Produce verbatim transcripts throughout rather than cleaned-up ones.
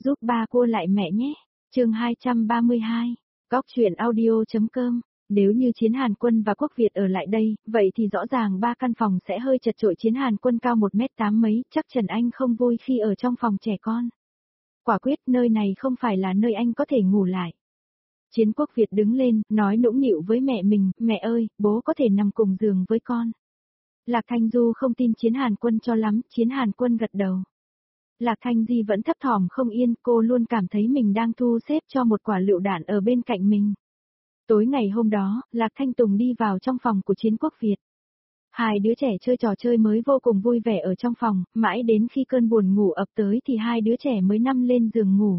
Giúp ba cua lại mẹ nhé. Chương hai trăm ba mươi hai. Góc truyện audio.com. Nếu như Chiến Hàn Quân và Quốc Việt ở lại đây, vậy thì rõ ràng ba căn phòng sẽ hơi chật chội. Chiến Hàn Quân cao một mét tám mấy, chắc Trần Anh không vui khi ở trong phòng trẻ con. Quả quyết nơi này không phải là nơi anh có thể ngủ lại. Chiến Quốc Việt đứng lên, nói nũng nịu với mẹ mình, mẹ ơi, bố có thể nằm cùng giường với con. Lạc Thanh Du không tin Chiến Hàn Quân cho lắm, Chiến Hàn Quân gật đầu. Lạc Thanh Di vẫn thấp thỏm không yên, cô luôn cảm thấy mình đang thu xếp cho một quả lựu đạn ở bên cạnh mình. Tối ngày hôm đó, Lạc Thanh Tùng đi vào trong phòng của Chiến Quốc Việt. Hai đứa trẻ chơi trò chơi mới vô cùng vui vẻ ở trong phòng, mãi đến khi cơn buồn ngủ ập tới thì hai đứa trẻ mới nằm lên giường ngủ.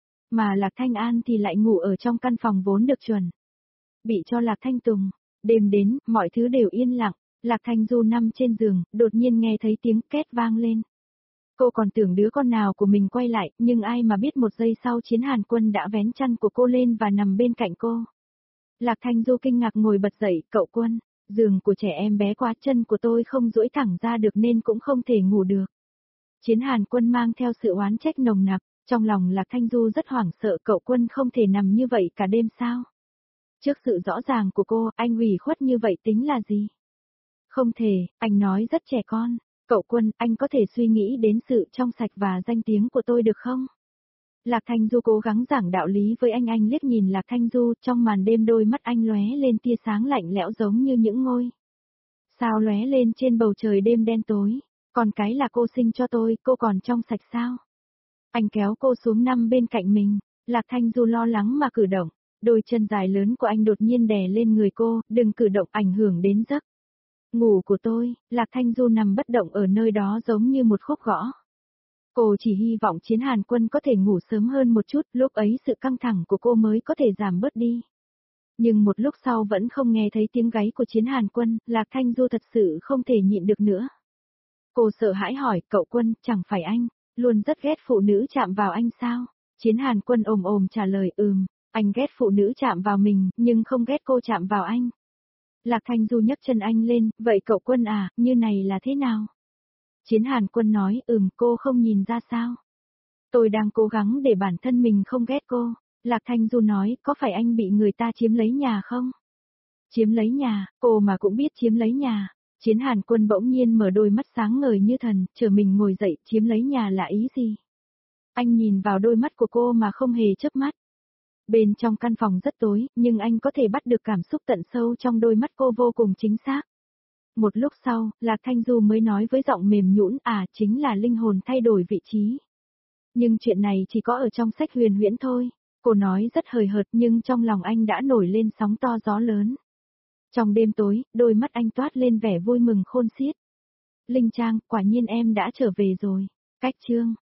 Mà Lạc Thanh An thì lại ngủ ở trong căn phòng vốn được chuẩn bị cho Lạc Thanh Tùng. Đêm đến, mọi thứ đều yên lặng, Lạc Thanh Du nằm trên giường, đột nhiên nghe thấy tiếng két vang lên. Cô còn tưởng đứa con nào của mình quay lại, nhưng ai mà biết một giây sau Chiến Hàn Quân đã vén chăn của cô lên và nằm bên cạnh cô. Lạc Thanh Du kinh ngạc ngồi bật dậy, cậu Quân, giường của trẻ em bé quá, chân của tôi không duỗi thẳng ra được nên cũng không thể ngủ được. Chiến Hàn Quân mang theo sự oán trách nồng nặc, trong lòng Lạc Thanh Du rất hoảng sợ, cậu Quân không thể nằm như vậy cả đêm sao? Trước sự rõ ràng của cô, anh ủy khuất như vậy tính là gì? Không thể, anh nói rất trẻ con. Cậu Quân, anh có thể suy nghĩ đến sự trong sạch và danh tiếng của tôi được không? Lạc Thanh Du cố gắng giảng đạo lý với anh. Anh liếc nhìn Lạc Thanh Du, trong màn đêm đôi mắt anh lóe lên tia sáng lạnh lẽo giống như những ngôi sao lóe lên trên bầu trời đêm đen tối. Còn cái là cô sinh cho tôi, cô còn trong sạch sao? Anh kéo cô xuống nằm bên cạnh mình. Lạc Thanh Du lo lắng mà cử động. Đôi chân dài lớn của anh đột nhiên đè lên người cô, đừng cử động ảnh hưởng đến giấc ngủ của tôi. Lạc Thanh Du nằm bất động ở nơi đó giống như một khúc gõ. Cô chỉ hy vọng Chiến Hàn Quân có thể ngủ sớm hơn một chút, lúc ấy sự căng thẳng của cô mới có thể giảm bớt đi. Nhưng một lúc sau vẫn không nghe thấy tiếng gáy của Chiến Hàn Quân, Lạc Thanh Du thật sự không thể nhịn được nữa. Cô sợ hãi hỏi, cậu Quân, chẳng phải anh luôn rất ghét phụ nữ chạm vào anh sao? Chiến Hàn Quân ồm ồm trả lời, ừm, anh ghét phụ nữ chạm vào mình, nhưng không ghét cô chạm vào anh. Lạc Thanh Du nhấc chân anh lên, vậy cậu Quân à, như này là thế nào? Chiến Hàn Quân nói, ừm, cô không nhìn ra sao? Tôi đang cố gắng để bản thân mình không ghét cô. Lạc Thanh Du nói, có phải anh bị người ta chiếm lấy nhà không? Chiếm lấy nhà, cô mà cũng biết chiếm lấy nhà. Chiến Hàn Quân bỗng nhiên mở đôi mắt sáng ngời như thần, chờ mình ngồi dậy, chiếm lấy nhà là ý gì? Anh nhìn vào đôi mắt của cô mà không hề chớp mắt. Bên trong căn phòng rất tối, nhưng anh có thể bắt được cảm xúc tận sâu trong đôi mắt cô vô cùng chính xác. Một lúc sau, Lạc Thanh Du mới nói với giọng mềm nhũn, à, chính là linh hồn thay đổi vị trí. Nhưng chuyện này chỉ có ở trong sách huyền huyễn thôi. Cô nói rất hời hợt nhưng trong lòng anh đã nổi lên sóng to gió lớn. Trong đêm tối, đôi mắt anh toát lên vẻ vui mừng khôn xiết. Linh Trang, quả nhiên em đã trở về rồi. Cách chương.